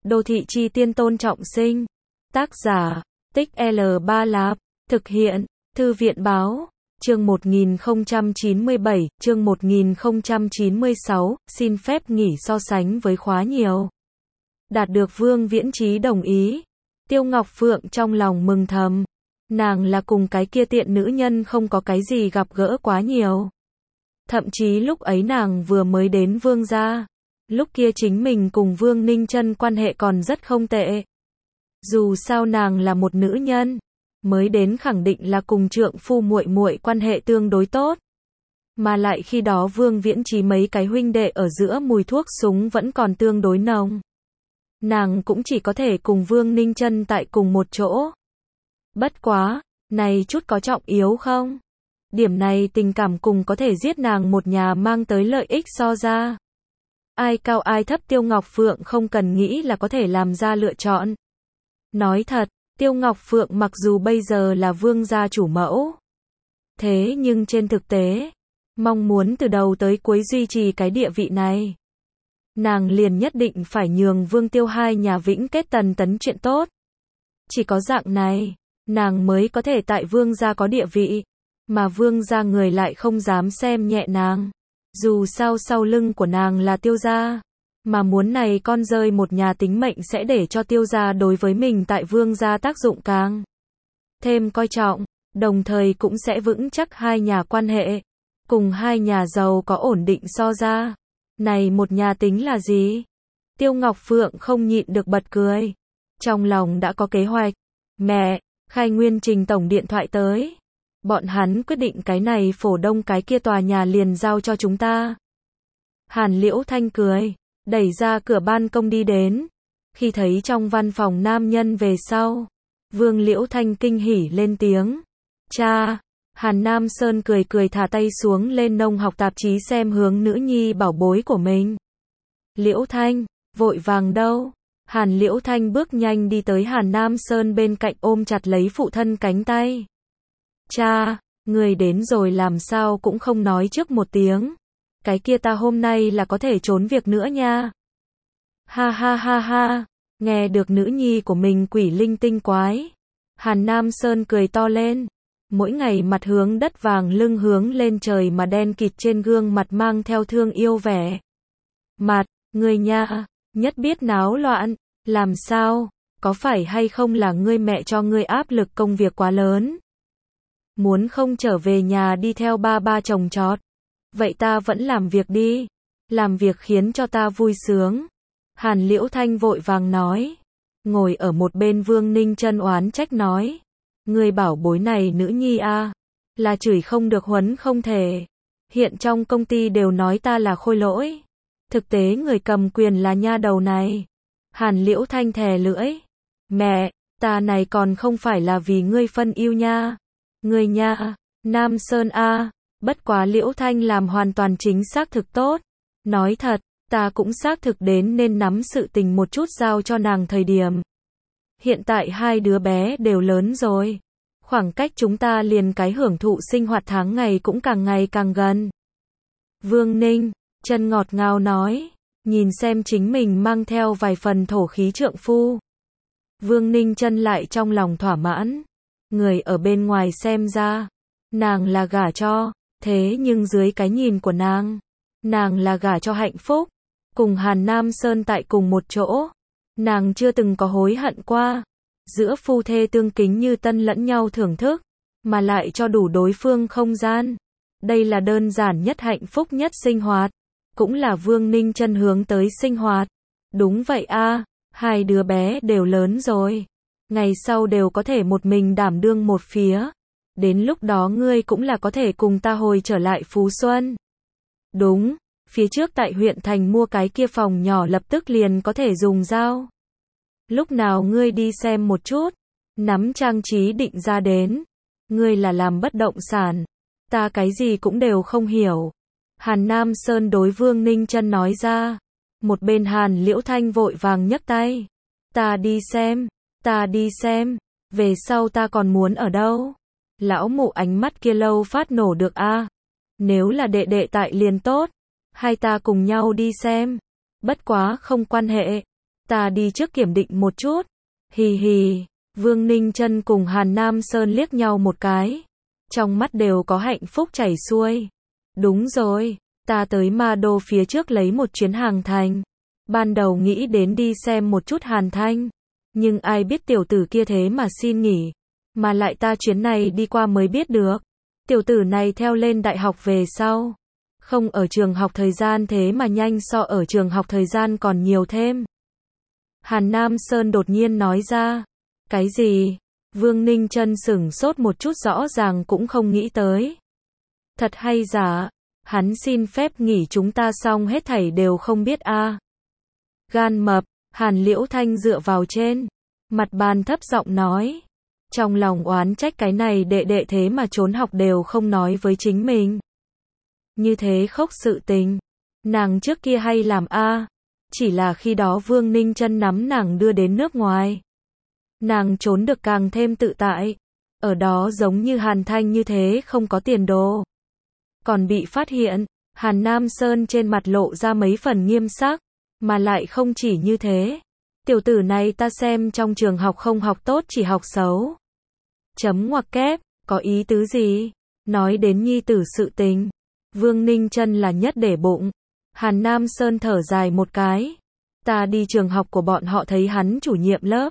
Đô thị chi tiên Tôn Trọng Sinh. Tác giả, Tích L3 Lạp. Thực hiện, Thư viện báo. Chương 1097, chương 1096, xin phép nghỉ so sánh với khóa nhiều. Đạt được Vương Viễn Trí đồng ý. Tiêu Ngọc Phượng trong lòng mừng thầm. Nàng là cùng cái kia tiện nữ nhân không có cái gì gặp gỡ quá nhiều. Thậm chí lúc ấy nàng vừa mới đến Vương gia. Lúc kia chính mình cùng Vương Ninh Chân quan hệ còn rất không tệ. Dù sao nàng là một nữ nhân, mới đến khẳng định là cùng trượng phu muội muội quan hệ tương đối tốt. Mà lại khi đó Vương Viễn Trí mấy cái huynh đệ ở giữa mùi thuốc súng vẫn còn tương đối nồng. Nàng cũng chỉ có thể cùng Vương Ninh Chân tại cùng một chỗ. Bất quá, này chút có trọng yếu không? Điểm này tình cảm cùng có thể giết nàng một nhà mang tới lợi ích so ra. Ai cao ai thấp Tiêu Ngọc Phượng không cần nghĩ là có thể làm ra lựa chọn. Nói thật, Tiêu Ngọc Phượng mặc dù bây giờ là Vương gia chủ mẫu. Thế nhưng trên thực tế, mong muốn từ đầu tới cuối duy trì cái địa vị này. Nàng liền nhất định phải nhường Vương Tiêu hai nhà vĩnh kết tần tấn chuyện tốt. Chỉ có dạng này, nàng mới có thể tại Vương gia có địa vị. Mà Vương gia người lại không dám xem nhẹ nàng. Dù sao sau lưng của nàng là Tiêu gia. Mà muốn này con rơi một nhà tính mệnh sẽ để cho Tiêu gia đối với mình tại Vương gia tác dụng càng thêm coi trọng. Đồng thời cũng sẽ vững chắc hai nhà quan hệ. Cùng hai nhà giàu có ổn định so ra. Này một nhà tính là gì? Tiêu Ngọc Phượng không nhịn được bật cười. Trong lòng đã có kế hoạch. Mẹ, Khai Nguyên Trình tổng điện thoại tới. Bọn hắn quyết định cái này Phổ Đông cái kia tòa nhà liền giao cho chúng ta. Hàn Liễu Thanh cười, đẩy ra cửa ban công đi đến. Khi thấy trong văn phòng nam nhân về sau, Vương Liễu Thanh kinh hỉ lên tiếng. Cha! Hàn Nam Sơn cười cười thả tay xuống lên nông học tạp chí xem hướng nữ nhi bảo bối của mình. Liễu Thanh, vội vàng đâu? Hàn Liễu Thanh bước nhanh đi tới Hàn Nam Sơn bên cạnh ôm chặt lấy phụ thân cánh tay. Cha, người đến rồi làm sao cũng không nói trước một tiếng. Cái kia ta hôm nay là có thể trốn việc nữa nha. Ha ha ha ha, nghe được nữ nhi của mình quỷ linh tinh quái. Hàn Nam Sơn cười to lên. Mỗi ngày mặt hướng đất vàng lưng hướng lên trời mà đen kịt trên gương mặt mang theo thương yêu vẻ. Mặt, người nha, nhất biết náo loạn, làm sao, có phải hay không là ngươi mẹ cho ngươi áp lực công việc quá lớn? Muốn không trở về nhà đi theo ba chồng chọt. Vậy ta vẫn làm việc đi. Làm việc khiến cho ta vui sướng. Hàn Liễu Thanh vội vàng nói. Ngồi ở một bên Vương Ninh Chân oán trách nói. Người bảo bối này nữ nhi a, là chửi không được huấn không thể. Hiện trong công ty đều nói ta là khôi lỗi. Thực tế người cầm quyền là nha đầu này. Hàn Liễu Thanh thè lưỡi. Mẹ, ta này còn không phải là vì ngươi phân yêu nha. Ngươi nha, Nam Sơn a, bất quá Liễu Thanh làm hoàn toàn chính xác thực tốt. Nói thật, ta cũng xác thực đến nên nắm sự tình một chút giao cho nàng thời điểm. Hiện tại hai đứa bé đều lớn rồi. Khoảng cách chúng ta liền cái hưởng thụ sinh hoạt tháng ngày cũng càng ngày càng gần. Vương Ninh Chân ngọt ngào nói, nhìn xem chính mình mang theo vài phần thổ khí trượng phu. Vương Ninh Chân lại trong lòng thỏa mãn. Người ở bên ngoài xem ra, nàng là gả cho, thế nhưng dưới cái nhìn của nàng là gả cho hạnh phúc. Cùng Hàn Nam Sơn tại cùng một chỗ, nàng chưa từng có hối hận qua. Giữa phu thê tương kính như tân lẫn nhau thưởng thức, mà lại cho đủ đối phương không gian. Đây là đơn giản nhất hạnh phúc nhất sinh hoạt, cũng là Vương Ninh Chân hướng tới sinh hoạt. Đúng vậy a, hai đứa bé đều lớn rồi. Ngày sau đều có thể một mình đảm đương một phía. Đến lúc đó ngươi cũng là có thể cùng ta hồi trở lại Phú Xuân. Đúng, phía trước tại huyện thành mua cái kia phòng nhỏ lập tức liền có thể dùng giao. Lúc nào ngươi đi xem một chút, nắm trang trí định ra đến. Ngươi là làm bất động sản, ta cái gì cũng đều không hiểu. Hàn Nam Sơn đối Vương Ninh Chân nói ra. Một bên Hàn Liễu Thanh vội vàng nhấc tay. Ta đi xem, về sau ta còn muốn ở đâu? Lão mụ ánh mắt kia lâu phát nổ được a. Nếu là đệ đệ tại liền tốt, hai ta cùng nhau đi xem. Bất quá không quan hệ, Ta đi trước kiểm định một chút. Hì hì, Vương Ninh Chân cùng Hàn Nam Sơn liếc nhau một cái. Trong mắt đều có hạnh phúc chảy xuôi. Đúng rồi, ta tới Ma Đô phía trước lấy một chuyến hàng thành. Ban đầu nghĩ đến đi xem một chút Hàn Thanh. Nhưng ai biết tiểu tử kia thế mà xin nghỉ. Mà lại ta chuyến này đi qua mới biết được. Tiểu tử này theo lên đại học về sau. Không ở trường học thời gian thế mà nhanh so ở trường học thời gian còn nhiều thêm. Hàn Nam Sơn đột nhiên nói ra. Cái gì? Vương Ninh Chân sửng sốt một chút, rõ ràng cũng không nghĩ tới. Thật hay giả? Hắn xin phép nghỉ chúng ta xong hết thảy đều không biết a. Gan mập, Hàn Liễu Thanh dựa vào trên mặt bàn thấp giọng nói. Trong lòng oán trách cái này đệ đệ thế mà trốn học đều không nói với chính mình. Như thế khốc sự tình. Nàng trước kia hay làm a. Chỉ là khi đó Vương Ninh Chân nắm nàng đưa đến nước ngoài. Nàng trốn được càng thêm tự tại. Ở đó giống như Hàn Thanh như thế không có tiền đồ. Còn bị phát hiện, Hàn Nam Sơn trên mặt lộ ra mấy phần nghiêm sắc. Mà lại không chỉ như thế. Tiểu tử này ta xem trong trường học không học tốt chỉ học xấu. Chấm ngoặc kép, có ý tứ gì? Nói đến nhi tử sự tình. Vương Ninh Chân là nhất để bụng. Hàn Nam Sơn thở dài một cái. Ta đi trường học của bọn họ thấy hắn chủ nhiệm lớp.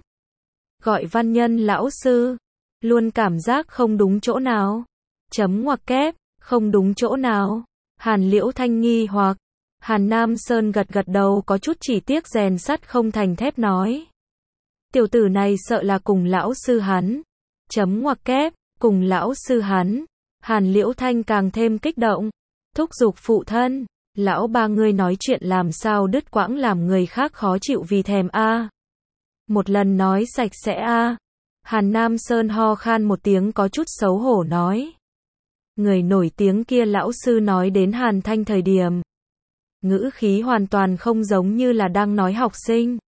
Gọi Văn Nhân lão sư. Luôn cảm giác không đúng chỗ nào. Chấm ngoặc kép, không đúng chỗ nào. Hàn Liễu Thanh nghi hoặc. Hàn Nam Sơn gật gật đầu, có chút chỉ tiếc rèn sắt không thành thép nói. Tiểu tử này sợ là cùng lão sư hắn. Chấm ngoặc kép, cùng lão sư hắn. Hàn Liễu Thanh càng thêm kích động. Thúc giục phụ thân. Lão ba ngươi nói chuyện làm sao đứt quãng làm người khác khó chịu vì thèm a. Một lần nói sạch sẽ a. Hàn Nam Sơn ho khan một tiếng có chút xấu hổ nói. Người nổi tiếng kia lão sư nói đến Hàn Thanh thời điểm. Ngữ khí hoàn toàn không giống như là đang nói học sinh.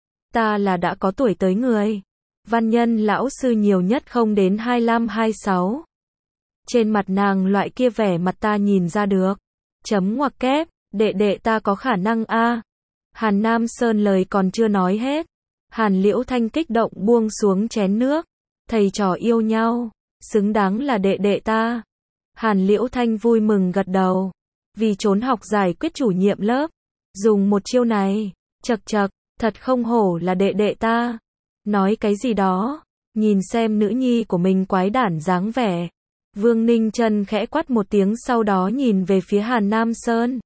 Ta là đã có tuổi tới người. Văn Nhân lão sư nhiều nhất không đến 25-26. Trên mặt nàng loại kia vẻ mặt ta nhìn ra được. Chấm ngoặc kép, đệ đệ ta có khả năng a. Hàn Nam Sơn lời còn chưa nói hết. Hàn Liễu Thanh kích động buông xuống chén nước. Thầy trò yêu nhau, xứng đáng là đệ đệ ta. Hàn Liễu Thanh vui mừng gật đầu. Vì trốn học giải quyết chủ nhiệm lớp. Dùng một chiêu này, chật chật, thật không hổ là đệ đệ ta. Nói cái gì đó, nhìn xem nữ nhi của mình quái đản dáng vẻ. Vương Ninh Chân khẽ quát một tiếng sau đó nhìn về phía Hàn Nam Sơn.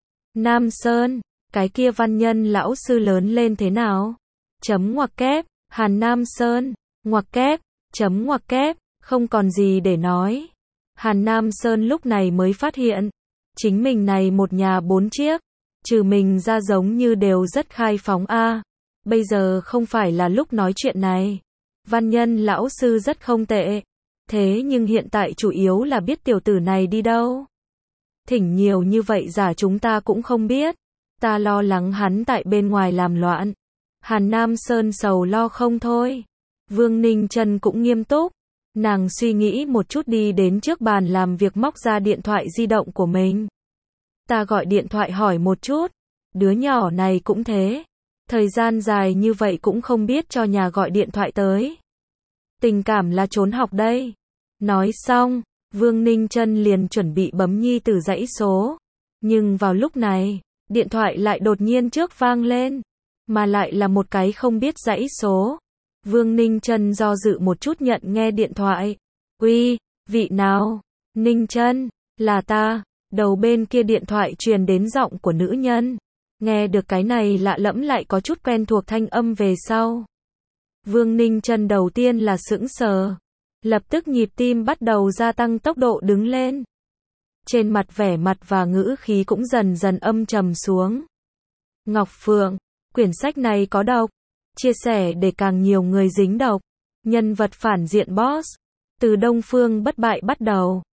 Nam Sơn, cái kia Văn Nhân lão sư lớn lên thế nào? Chấm ngoặc kép, Hàn Nam Sơn, ngoặc kép, chấm ngoặc kép, không còn gì để nói. Hàn Nam Sơn lúc này mới phát hiện, chính mình này một nhà 4 chiếc, trừ mình ra giống như đều rất khai phóng a. Bây giờ không phải là lúc nói chuyện này. Văn Nhân lão sư rất không tệ. Thế nhưng hiện tại chủ yếu là biết tiểu tử này đi đâu. Thỉnh nhiều như vậy giả chúng ta cũng không biết. Ta lo lắng hắn tại bên ngoài làm loạn. Hàn Nam Sơn sầu lo không thôi. Vương Ninh Chân cũng nghiêm túc. Nàng suy nghĩ một chút đi đến trước bàn làm việc móc ra điện thoại di động của mình. Ta gọi điện thoại hỏi một chút. Đứa nhỏ này cũng thế. Thời gian dài như vậy cũng không biết cho nhà gọi điện thoại tới. Tình cảm là trốn học đây. Nói xong, Vương Ninh Chân liền chuẩn bị bấm nhi tử dãy số. Nhưng vào lúc này, điện thoại lại đột nhiên trước vang lên. Mà lại là một cái không biết dãy số. Vương Ninh Chân do dự một chút nhận nghe điện thoại. Uy, vị nào? Ninh Chân, là ta. Đầu bên kia điện thoại truyền đến giọng của nữ nhân. Nghe được cái này lạ lẫm lại có chút quen thuộc thanh âm về sau. Vương Ninh Chân đầu tiên là sững sờ. Lập tức nhịp tim bắt đầu gia tăng tốc độ đứng lên. Trên mặt vẻ mặt và ngữ khí cũng dần dần âm trầm xuống. Ngọc Phượng, quyển sách này có độc. Chia sẻ để càng nhiều người dính độc. Nhân vật phản diện boss. Từ Đông Phương Bất Bại bắt đầu.